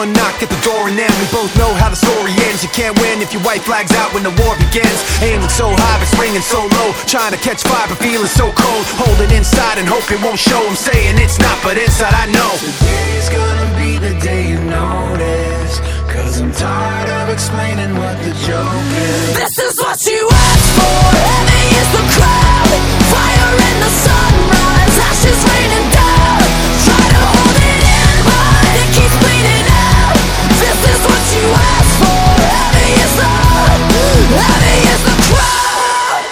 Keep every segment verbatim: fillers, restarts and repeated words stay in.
one knock at the door and then we both know how the story ends. You can't win if your white flag's out when the war begins. Aiming so high but swinging so low, trying to catch fire but feeling so cold. Hold it inside and hope it won't show. I'm saying it's not, but inside I know today's gonna be the day you notice, cause I'm tired of explaining what the joke is. This is what you asked for. Heavy is the crowd, fire in the sunrise, ashes raining down. Try to hold it in, but it keeps bleeding out. This is what you asked for. Heavy is the, heavy is the crowd.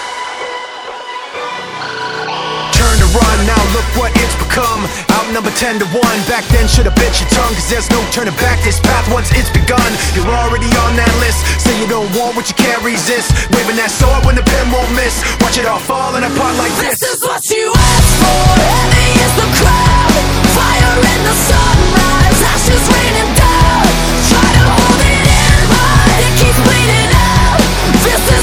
Turn to run, now look what it's become. Outnumbered ten to one, back then should've bit your tongue, cause there's no turning back. This path once it's begun, you're already on that list. Say you don't want what you can't resist, waving that sword when the pen won't miss. Watch it all falling apart like this. This is what you asked for. Heavy is the crowd, fire in the sunrise, ashes raining down. Try to hold it in, but it keeps bleeding out. This is